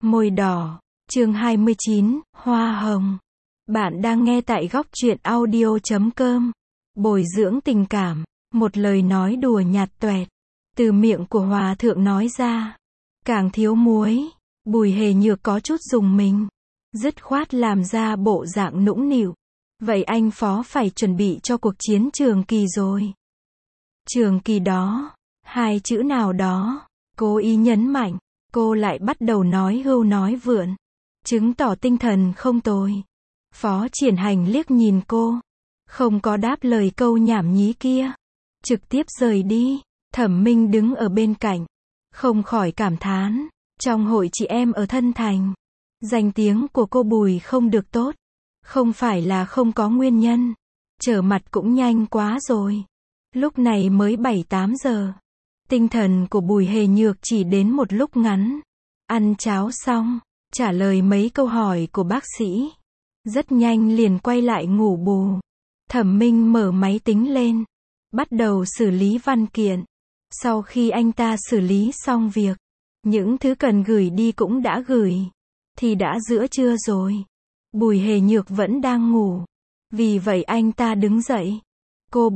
Môi đỏ, chương 29, Hoa hồng. Bạn đang nghe tại góc truyện audio.com. Bồi dưỡng tình cảm, một lời nói đùa nhạt toẹt, từ miệng của hòa thượng nói ra. Càng thiếu muối, Bùi Hề Nhược có chút dùng mình, dứt khoát làm ra bộ dạng nũng nịu. Vậy anh Phó phải chuẩn bị cho cuộc chiến Trường Kỳ rồi. Trường Kỳ đó, hai chữ nào đó, cố ý nhấn mạnh, cô lại bắt đầu nói hưu nói vượn, chứng tỏ tinh thần không tồi. Phó Triển Hành liếc nhìn cô, không có đáp lời câu nhảm nhí kia, trực tiếp rời đi. Thẩm Minh đứng ở bên cạnh, không khỏi cảm thán, trong hội chị em ở Thân Thành, danh tiếng của cô Bùi không được tốt, không phải là không có nguyên nhân. Trở mặt cũng nhanh quá rồi. Lúc này mới 7-8 giờ. Tinh thần của Bùi Hề Nhược chỉ đến một lúc ngắn. Ăn cháo xong, trả lời mấy câu hỏi của bác sĩ. Rất nhanh liền quay lại ngủ bù. Thẩm Minh mở máy tính lên, bắt đầu xử lý văn kiện. Sau khi anh ta xử lý xong việc, những thứ cần gửi đi cũng đã gửi, thì đã giữa trưa rồi. Bùi Hề Nhược vẫn đang ngủ. Vì vậy anh ta đứng dậy. Cô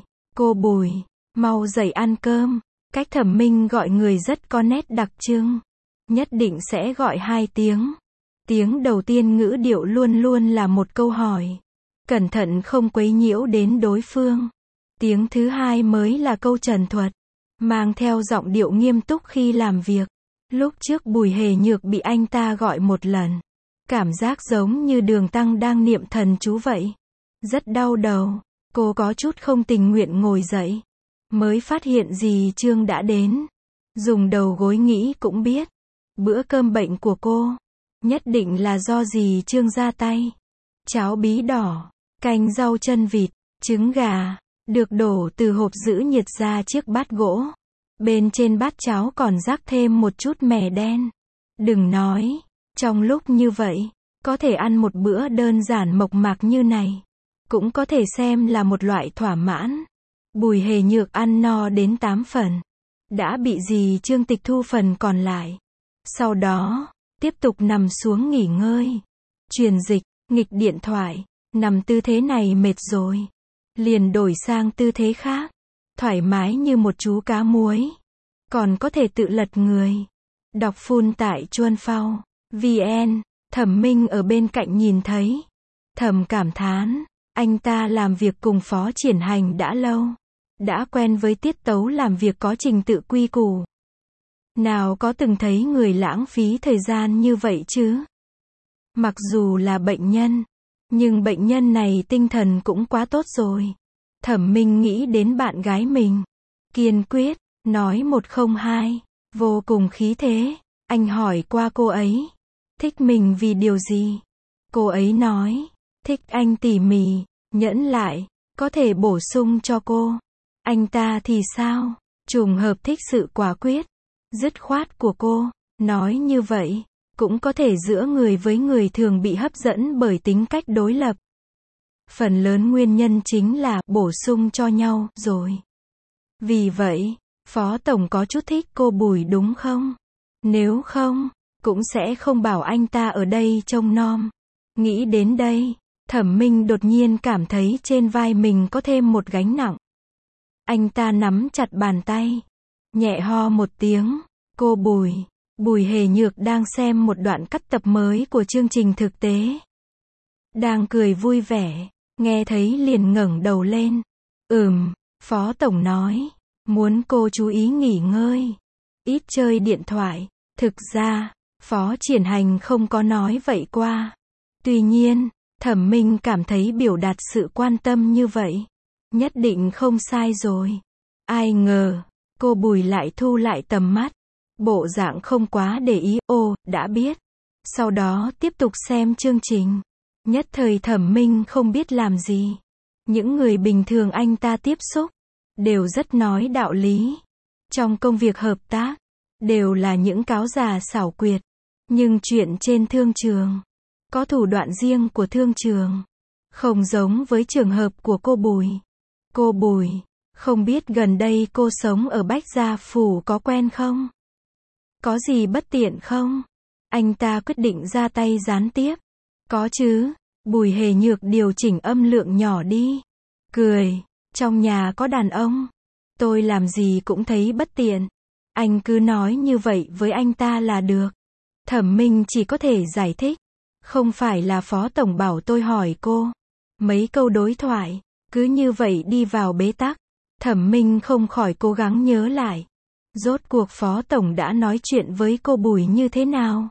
Bùi, mau dậy ăn cơm. Cách Thẩm Minh gọi người rất có nét đặc trưng. Nhất định sẽ gọi 2 tiếng. Tiếng đầu tiên ngữ điệu luôn luôn là một câu hỏi. Cẩn thận không quấy nhiễu đến đối phương. Tiếng thứ hai mới là câu trần thuật, mang theo giọng điệu nghiêm túc khi làm việc. Lúc trước Bùi Hề Nhược bị anh ta gọi một lần. Cảm giác giống như Đường Tăng đang niệm thần chú vậy. Rất đau đầu. Cô có chút không tình nguyện ngồi dậy. Mới phát hiện dì Trương đã đến. Dùng đầu gối nghĩ cũng biết. Bữa cơm bệnh của cô nhất định là do dì Trương ra tay. Cháo bí đỏ, canh rau chân vịt, trứng gà, được đổ từ hộp giữ nhiệt ra chiếc bát gỗ. Bên trên bát cháo còn rắc thêm một chút mè đen. Đừng nói, trong lúc như vậy, có thể ăn một bữa đơn giản mộc mạc như này, cũng có thể xem là một loại thỏa mãn. Bùi Hề Nhược ăn no đến 8 phần, đã bị dì Trương tịch thu phần còn lại. Sau đó, tiếp tục nằm xuống nghỉ ngơi. Truyền dịch, nghịch điện thoại, nằm tư thế này mệt rồi. Liền đổi sang tư thế khác, thoải mái như một chú cá muối. Còn có thể tự lật người. Đọc full tại Chuan Phao VN. Thẩm Minh ở bên cạnh nhìn thấy, thầm cảm thán, anh ta làm việc cùng Phó Triển Hành đã lâu, đã quen với tiết tấu làm việc có trình tự quy củ. Nào có từng thấy người lãng phí thời gian như vậy chứ? Mặc dù là bệnh nhân, nhưng bệnh nhân này tinh thần cũng quá tốt rồi. Thẩm Minh nghĩ đến bạn gái mình, kiên quyết, nói 102, vô cùng khí thế. Anh hỏi qua cô ấy, thích mình vì điều gì? Cô ấy nói, thích anh tỉ mỉ, nhẫn lại, có thể bổ sung cho cô. Anh ta thì sao? Trùng hợp thích sự quả quyết, dứt khoát của cô. Nói như vậy, cũng có thể giữa người với người thường bị hấp dẫn bởi tính cách đối lập. Phần lớn nguyên nhân chính là bổ sung cho nhau rồi. Vì vậy, Phó Tổng có chút thích cô Bùi đúng không? Nếu không, cũng sẽ không bảo anh ta ở đây trông nom. Nghĩ đến đây, Thẩm Minh đột nhiên cảm thấy trên vai mình có thêm một gánh nặng. Anh ta nắm chặt bàn tay, nhẹ ho một tiếng. Cô Bùi Hề Nhược đang xem một đoạn cắt tập mới của chương trình thực tế. Đang cười vui vẻ, nghe thấy liền ngẩng đầu lên. Phó Tổng nói, muốn cô chú ý nghỉ ngơi, ít chơi điện thoại. Thực ra, Phó Triển Hành không có nói vậy qua. Tuy nhiên, Thẩm Minh cảm thấy biểu đạt sự quan tâm như vậy, nhất định không sai rồi. Ai ngờ, cô Bùi lại thu lại tầm mắt, bộ dạng không quá để ý. Đã biết. Sau đó tiếp tục xem chương trình. Nhất thời Thẩm Minh không biết làm gì. Những người bình thường anh ta tiếp xúc, đều rất nói đạo lý. Trong công việc hợp tác, đều là những cáo già xảo quyệt. Nhưng chuyện trên thương trường, có thủ đoạn riêng của thương trường. Không giống với trường hợp của cô Bùi. Cô Bùi, không biết gần đây cô sống ở Bách Gia Phủ có quen không? Có gì bất tiện không? Anh ta quyết định ra tay gián tiếp. Có chứ. Bùi Hề Nhược điều chỉnh âm lượng nhỏ đi. Cười. Trong nhà có đàn ông. Tôi làm gì cũng thấy bất tiện. Anh cứ nói như vậy với anh ta là được. Thẩm Minh chỉ có thể giải thích. Không phải là Phó Tổng bảo tôi hỏi cô. Mấy câu đối thoại. Cứ như vậy đi vào bế tắc. Thẩm Minh không khỏi cố gắng nhớ lại. Rốt cuộc Phó Tổng đã nói chuyện với cô Bùi như thế nào?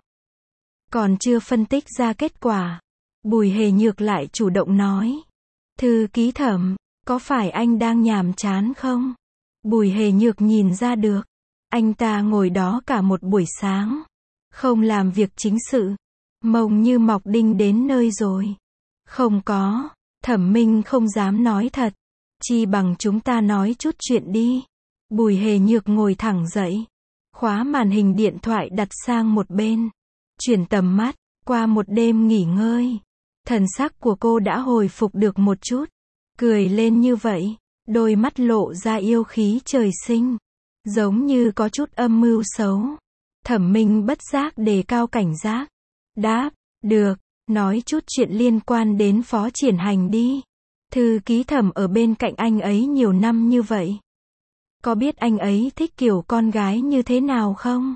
Còn chưa phân tích ra kết quả. Bùi Hề Nhược lại chủ động nói. Thư ký Thẩm, có phải anh đang nhàm chán không? Bùi Hề Nhược nhìn ra được. Anh ta ngồi đó cả một buổi sáng. Không làm việc chính sự. Mông như mọc đinh đến nơi rồi. Không có. Thẩm Minh không dám nói thật. Chi bằng chúng ta nói chút chuyện đi. Bùi Hề Nhược ngồi thẳng dậy. Khóa màn hình điện thoại đặt sang một bên. Chuyển tầm mắt. Qua một đêm nghỉ ngơi. Thần sắc của cô đã hồi phục được một chút. Cười lên như vậy. Đôi mắt lộ ra yêu khí trời sinh. Giống như có chút âm mưu xấu. Thẩm Minh bất giác đề cao cảnh giác. Đáp. Được. Nói chút chuyện liên quan đến Phó Triển Hành đi. Thư ký Thẩm ở bên cạnh anh ấy nhiều năm như vậy. Có biết anh ấy thích kiểu con gái như thế nào không?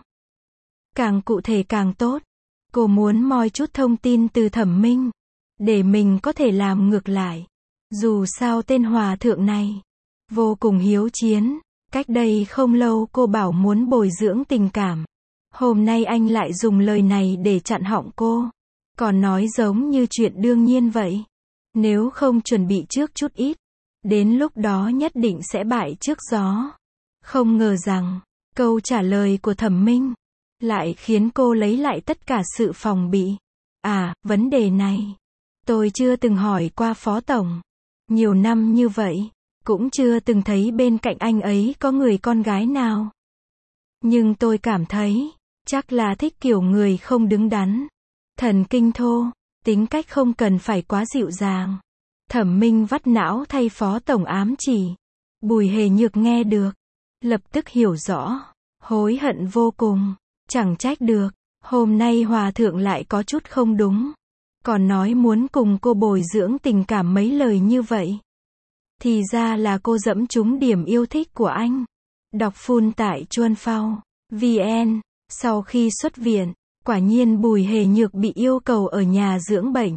Càng cụ thể càng tốt. Cô muốn moi chút thông tin từ Thẩm Minh. Để mình có thể làm ngược lại. Dù sao tên hòa thượng này. Vô cùng hiếu chiến. Cách đây không lâu cô bảo muốn bồi dưỡng tình cảm. Hôm nay anh lại dùng lời này để chặn họng cô. Còn nói giống như chuyện đương nhiên vậy. Nếu không chuẩn bị trước chút ít. Đến lúc đó nhất định sẽ bại trước gió. Không ngờ rằng, câu trả lời của Thẩm Minh lại khiến cô lấy lại tất cả sự phòng bị. À, vấn đề này tôi chưa từng hỏi qua Phó Tổng. Nhiều năm như vậy, cũng chưa từng thấy bên cạnh anh ấy có người con gái nào. Nhưng tôi cảm thấy, chắc là thích kiểu người không đứng đắn. Thần kinh thô, tính cách không cần phải quá dịu dàng. Thẩm Minh vắt não thay Phó Tổng ám chỉ. Bùi Hề Nhược nghe được. Lập tức hiểu rõ. Hối hận vô cùng. Chẳng trách được. Hôm nay hòa thượng lại có chút không đúng. Còn nói muốn cùng cô bồi dưỡng tình cảm mấy lời như vậy. Thì ra là cô dẫm trúng điểm yêu thích của anh. Đọc full tại Chuan Phao VN. Sau khi xuất viện, quả nhiên Bùi Hề Nhược bị yêu cầu ở nhà dưỡng bệnh.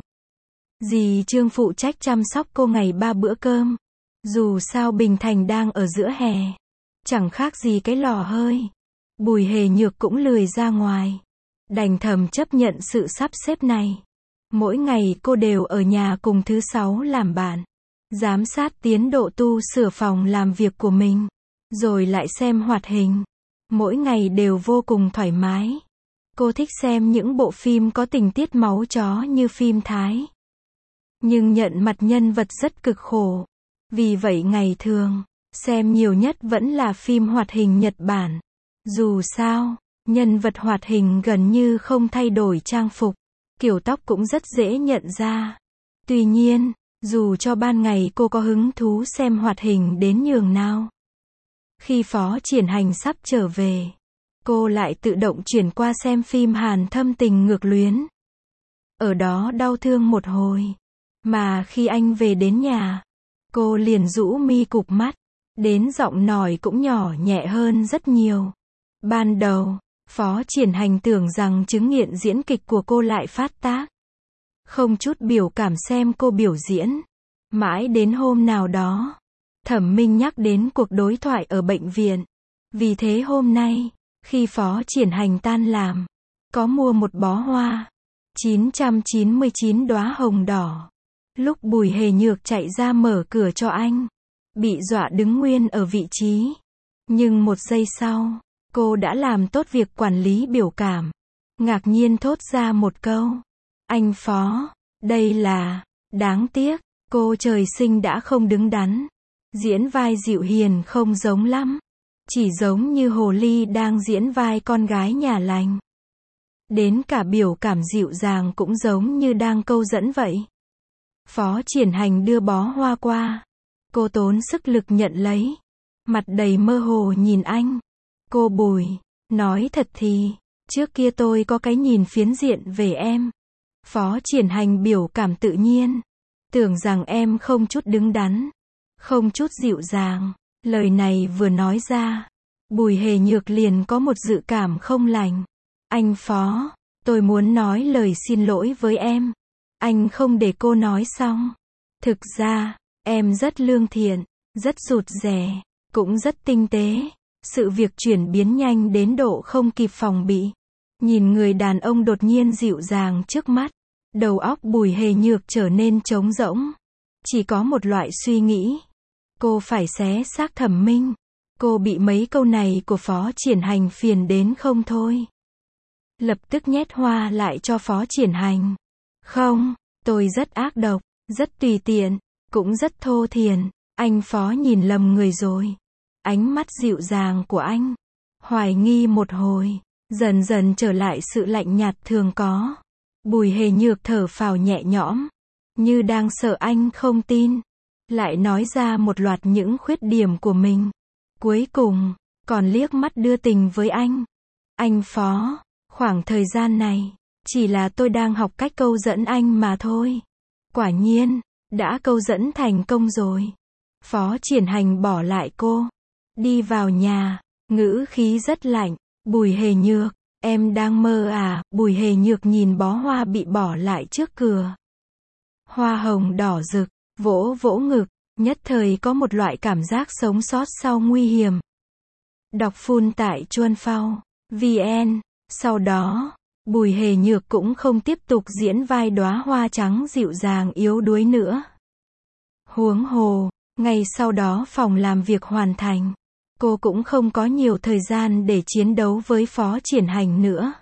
Dì Trương phụ trách chăm sóc cô ngày 3 bữa cơm. Dù sao Bình Thành đang ở giữa hè. Chẳng khác gì cái lò hơi. Bùi Hề Nhược cũng lười ra ngoài. Đành thầm chấp nhận sự sắp xếp này. Mỗi ngày cô đều ở nhà cùng thứ Sáu làm bạn. Giám sát tiến độ tu sửa phòng làm việc của mình. Rồi lại xem hoạt hình. Mỗi ngày đều vô cùng thoải mái. Cô thích xem những bộ phim có tình tiết máu chó như phim Thái. Nhưng nhận mặt nhân vật rất cực khổ. Vì vậy ngày thường, xem nhiều nhất vẫn là phim hoạt hình Nhật Bản. Dù sao, nhân vật hoạt hình gần như không thay đổi trang phục. Kiểu tóc cũng rất dễ nhận ra. Tuy nhiên, dù cho ban ngày cô có hứng thú xem hoạt hình đến nhường nào. Khi Phó Triển Hành sắp trở về, cô lại tự động chuyển qua xem phim Hàn Thâm Tình Ngược Luyến. Ở đó đau thương một hồi. Mà khi anh về đến nhà, cô liền rũ mi cụp mắt. Đến giọng nói cũng nhỏ nhẹ hơn rất nhiều. Ban đầu, Phó Triển Hành tưởng rằng chứng nghiện diễn kịch của cô lại phát tác. Không chút biểu cảm xem cô biểu diễn. Mãi đến hôm nào đó, Thẩm Minh nhắc đến cuộc đối thoại ở bệnh viện. Vì thế hôm nay, khi Phó Triển Hành tan làm, có mua một bó hoa. 999 đóa hồng đỏ. Lúc Bùi Hề Nhược chạy ra mở cửa cho anh, bị dọa đứng nguyên ở vị trí. Nhưng một giây sau, cô đã làm tốt việc quản lý biểu cảm. Ngạc nhiên thốt ra một câu. Anh Phó, đây là... Đáng tiếc, cô trời sinh đã không đứng đắn. Diễn vai dịu hiền không giống lắm. Chỉ giống như hồ ly đang diễn vai con gái nhà lành. Đến cả biểu cảm dịu dàng cũng giống như đang câu dẫn vậy. Phó Triển Hành đưa bó hoa qua. Cô tốn sức lực nhận lấy. Mặt đầy mơ hồ nhìn anh. Cô Bùi, nói thật thì, Trước kia tôi có cái nhìn phiến diện về em. Phó Triển Hành biểu cảm tự nhiên. Tưởng rằng em không chút đứng đắn, không chút dịu dàng. Lời này vừa nói ra, Bùi Hề Nhược liền có một dự cảm không lành. Anh Phó, tôi muốn nói lời xin lỗi với em. Anh không để cô nói xong. Thực ra, em rất lương thiện, rất rụt rè, cũng rất tinh tế. Sự việc chuyển biến nhanh đến độ không kịp phòng bị. Nhìn người đàn ông đột nhiên dịu dàng trước mắt, đầu óc Bùi Hề Nhược trở nên trống rỗng. Chỉ có một loại suy nghĩ. Cô phải xé xác Thẩm Minh. Cô bị mấy câu này của Phó Triển Hành phiền đến không thôi. Lập tức nhét hoa lại cho Phó Triển Hành. Không, tôi rất ác độc, rất tùy tiện, cũng rất thô thiển. Anh Phó nhìn lầm người rồi. Ánh mắt dịu dàng của anh, hoài nghi một hồi, dần dần trở lại sự lạnh nhạt thường có. Bùi Hề Nhược thở phào nhẹ nhõm, như đang sợ anh không tin. Lại nói ra một loạt những khuyết điểm của mình. Cuối cùng, còn liếc mắt đưa tình với anh. Anh Phó, khoảng thời gian này, chỉ là tôi đang học cách câu dẫn anh mà thôi. Quả nhiên, đã câu dẫn thành công rồi. Phó Triển Hành bỏ lại cô, đi vào nhà, ngữ khí rất lạnh. Bùi Hề Nhược, em đang mơ à? Bùi Hề Nhược nhìn bó hoa bị bỏ lại trước cửa. Hoa hồng đỏ rực, vỗ vỗ ngực, nhất thời có một loại cảm giác sống sót sau nguy hiểm. Đọc full tại Chuan Phao VN. Sau đó, Bùi Hề Nhược cũng không tiếp tục diễn vai đóa hoa trắng dịu dàng yếu đuối nữa. Huống hồ, ngay sau đó phòng làm việc hoàn thành. Cô cũng không có nhiều thời gian để chiến đấu với Phó Triển Hành nữa.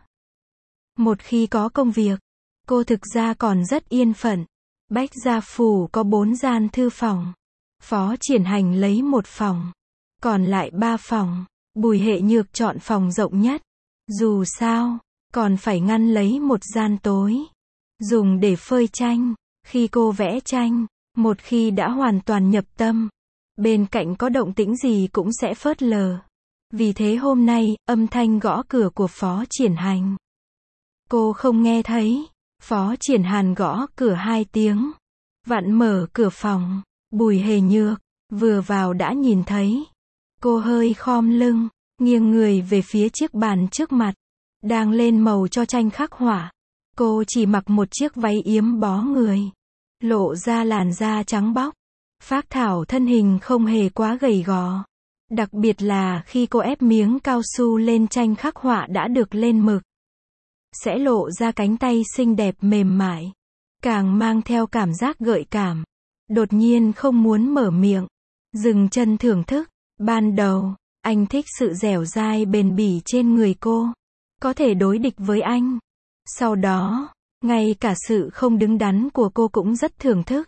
Một khi có công việc, cô thực ra còn rất yên phận. Bách Gia Phủ có 4 gian thư phòng. Phó Triển Hành lấy một phòng. Còn lại 3 phòng. Bùi Hề Nhược chọn phòng rộng nhất. Dù sao, còn phải ngăn lấy một gian tối. Dùng để phơi tranh. Khi cô vẽ tranh, một khi đã hoàn toàn nhập tâm, bên cạnh có động tĩnh gì cũng sẽ phớt lờ. Vì thế hôm nay, âm thanh gõ cửa của Phó Triển Hành, cô không nghe thấy. Phó Triển Hành gõ cửa 2 tiếng. Vặn mở cửa phòng. Bùi Hề Nhược vừa vào đã nhìn thấy. Cô hơi khom lưng, nghiêng người về phía chiếc bàn trước mặt, đang lên màu cho tranh khắc họa. Cô chỉ mặc một chiếc váy yếm bó người, lộ ra làn da trắng bóc. Phác thảo thân hình không hề quá gầy gò. Đặc biệt là khi cô ép miếng cao su lên tranh khắc họa đã được lên mực, sẽ lộ ra cánh tay xinh đẹp mềm mại, càng mang theo cảm giác gợi cảm. Đột nhiên không muốn mở miệng, dừng chân thưởng thức. Ban đầu, anh thích sự dẻo dai bền bỉ trên người cô, có thể đối địch với anh. Sau đó, ngay cả sự không đứng đắn của cô cũng rất thưởng thức.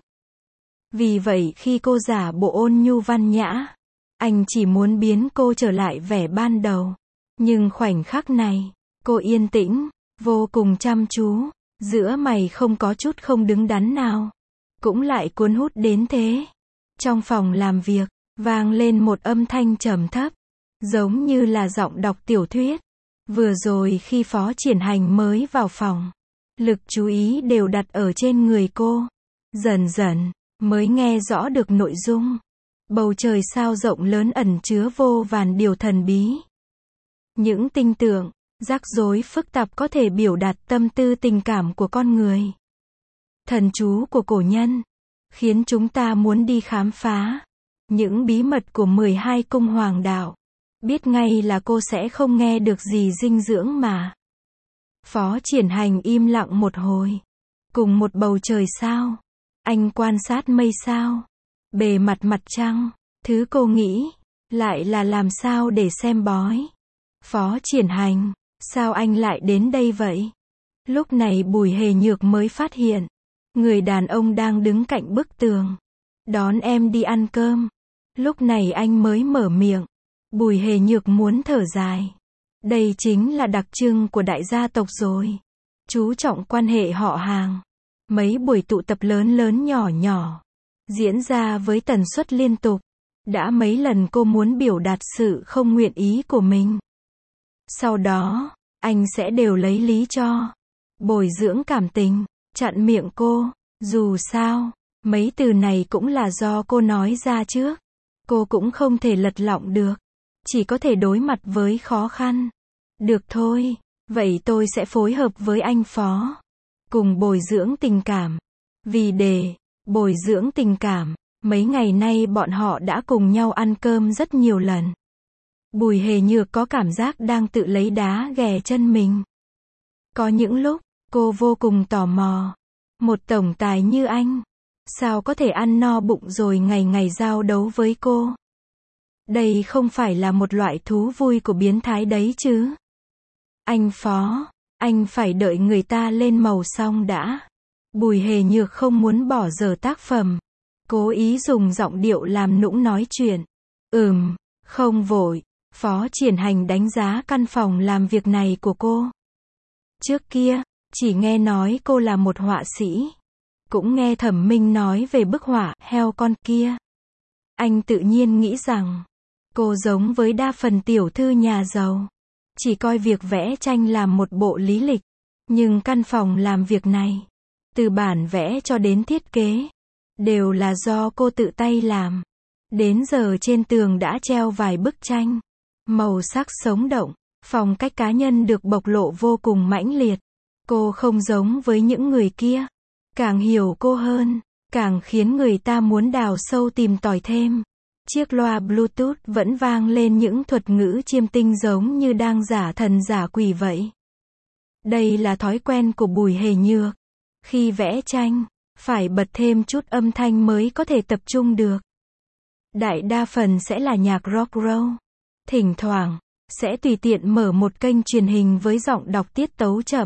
Vì vậy khi cô giả bộ ôn nhu văn nhã, anh chỉ muốn biến cô trở lại vẻ ban đầu. Nhưng khoảnh khắc này, cô yên tĩnh, vô cùng chăm chú, giữa mày không có chút không đứng đắn nào. Cũng lại cuốn hút đến thế. Trong phòng làm việc, vang lên một âm thanh trầm thấp, giống như là giọng đọc tiểu thuyết. Vừa rồi khi Phó Triển Hành mới vào phòng, lực chú ý đều đặt ở trên người cô. Dần dần, mới nghe rõ được nội dung. Bầu trời sao rộng lớn ẩn chứa vô vàn điều thần bí. Những tinh tượng, rắc rối phức tạp có thể biểu đạt tâm tư tình cảm của con người. Thần chú của cổ nhân, khiến chúng ta muốn đi khám phá những bí mật của 12 cung hoàng đạo. Biết ngay là cô sẽ không nghe được gì dinh dưỡng mà. Phó Triển Hành im lặng một hồi. Cùng một bầu trời sao, anh quan sát mây sao, bề mặt mặt trăng. Thứ cô nghĩ, lại là làm sao để xem bói. Phó Triển Hành, sao anh lại đến đây vậy? Lúc này Bùi Hề Nhược mới phát hiện, người đàn ông đang đứng cạnh bức tường, đón em đi ăn cơm. Lúc này anh mới mở miệng. Bùi Hề Nhược muốn thở dài. Đây chính là đặc trưng của đại gia tộc rồi. Chú trọng quan hệ họ hàng. Mấy buổi tụ tập lớn lớn nhỏ nhỏ, diễn ra với tần suất liên tục. Đã mấy lần cô muốn biểu đạt sự không nguyện ý của mình. Sau đó, anh sẽ đều lấy lý cho bồi dưỡng cảm tình, chặn miệng cô. Dù sao, mấy từ này cũng là do cô nói ra trước. Cô cũng không thể lật lọng được. Chỉ có thể đối mặt với khó khăn. Được thôi, vậy tôi sẽ phối hợp với anh Phó. Cùng bồi dưỡng tình cảm. Vì để bồi dưỡng tình cảm, mấy ngày nay bọn họ đã cùng nhau ăn cơm rất nhiều lần. Bùi Hề Nhược có cảm giác đang tự lấy đá ghè chân mình. Có những lúc, cô vô cùng tò mò. Một tổng tài như anh, sao có thể ăn no bụng rồi ngày ngày giao đấu với cô? Đây không phải là một loại thú vui của biến thái đấy chứ? Anh Phó, anh phải đợi người ta lên màu xong đã. Bùi Hề Nhược không muốn bỏ dở tác phẩm. Cố ý dùng giọng điệu làm nũng nói chuyện. Không vội. Phó Triển Hành đánh giá căn phòng làm việc này của cô. Trước kia, chỉ nghe nói cô là một họa sĩ. Cũng nghe Thẩm Minh nói về bức họa heo con kia. Anh tự nhiên nghĩ rằng, cô giống với đa phần tiểu thư nhà giàu. Chỉ coi việc vẽ tranh làm một bộ lý lịch. Nhưng căn phòng làm việc này, từ bản vẽ cho đến thiết kế, đều là do cô tự tay làm. Đến giờ trên tường đã treo vài bức tranh. Màu sắc sống động, phong cách cá nhân được bộc lộ vô cùng mãnh liệt. Cô không giống với những người kia. Càng hiểu cô hơn, càng khiến người ta muốn đào sâu tìm tòi thêm. Chiếc loa Bluetooth vẫn vang lên những thuật ngữ chiêm tinh giống như đang giả thần giả quỷ vậy. Đây là thói quen của Bùi Hề Nhược. Khi vẽ tranh, phải bật thêm chút âm thanh mới có thể tập trung được. Đại đa phần sẽ là nhạc rock roll. Thỉnh thoảng, sẽ tùy tiện mở một kênh truyền hình với giọng đọc tiết tấu chậm.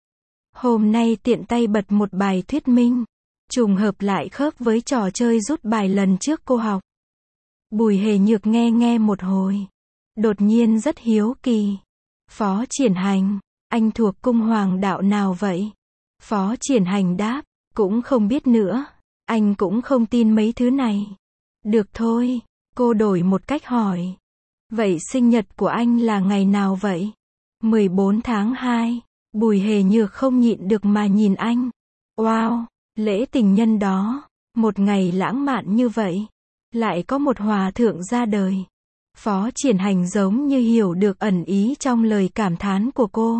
Hôm nay tiện tay bật một bài thuyết minh. Trùng hợp lại khớp với trò chơi rút bài lần trước cô học. Bùi Hề Nhược nghe một hồi. Đột nhiên rất hiếu kỳ. Phó Triển Hành, anh thuộc cung hoàng đạo nào vậy? Phó Triển Hành đáp, cũng không biết nữa. Anh cũng không tin mấy thứ này. Được thôi, cô đổi một cách hỏi. Vậy sinh nhật của anh là ngày nào vậy? 14 tháng 2. Bùi Hề Nhược không nhịn được mà nhìn anh. Wow, lễ tình nhân đó. Một ngày lãng mạn như vậy. Lại có một hòa thượng ra đời. Phó Triển Hành giống như hiểu được ẩn ý trong lời cảm thán của cô.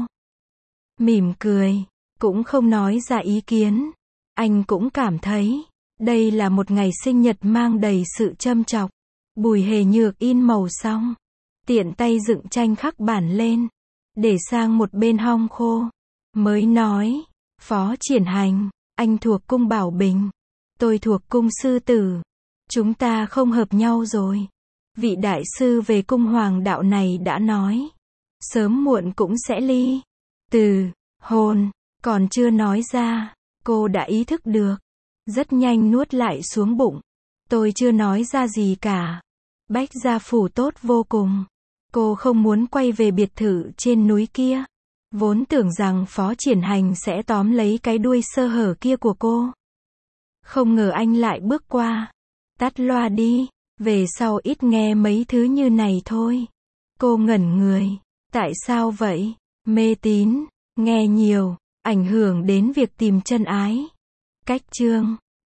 Mỉm cười, cũng không nói ra ý kiến. Anh cũng cảm thấy, đây là một ngày sinh nhật mang đầy sự châm chọc. Bùi Hề Nhược in màu xong. Tiện tay dựng tranh khắc bản lên. Để sang một bên hong khô. Mới nói, Phó Triển Hành, anh thuộc cung Bảo Bình. Tôi thuộc cung Sư Tử. Chúng ta không hợp nhau rồi. Vị đại sư về cung hoàng đạo này đã nói. Sớm muộn cũng sẽ ly. Từ hôn, còn chưa nói ra. Cô đã ý thức được. Rất nhanh nuốt lại xuống bụng. Tôi chưa nói ra gì cả. Bách Gia Phủ tốt vô cùng. Cô không muốn quay về biệt thự trên núi kia. Vốn tưởng rằng Phó Triển Hành sẽ tóm lấy cái đuôi sơ hở kia của cô. Không ngờ anh lại bước qua. Tắt loa đi. Về sau ít nghe mấy thứ như này thôi. Cô ngẩn người. Tại sao vậy? Mê tín, nghe nhiều, ảnh hưởng đến việc tìm chân ái. Cách chương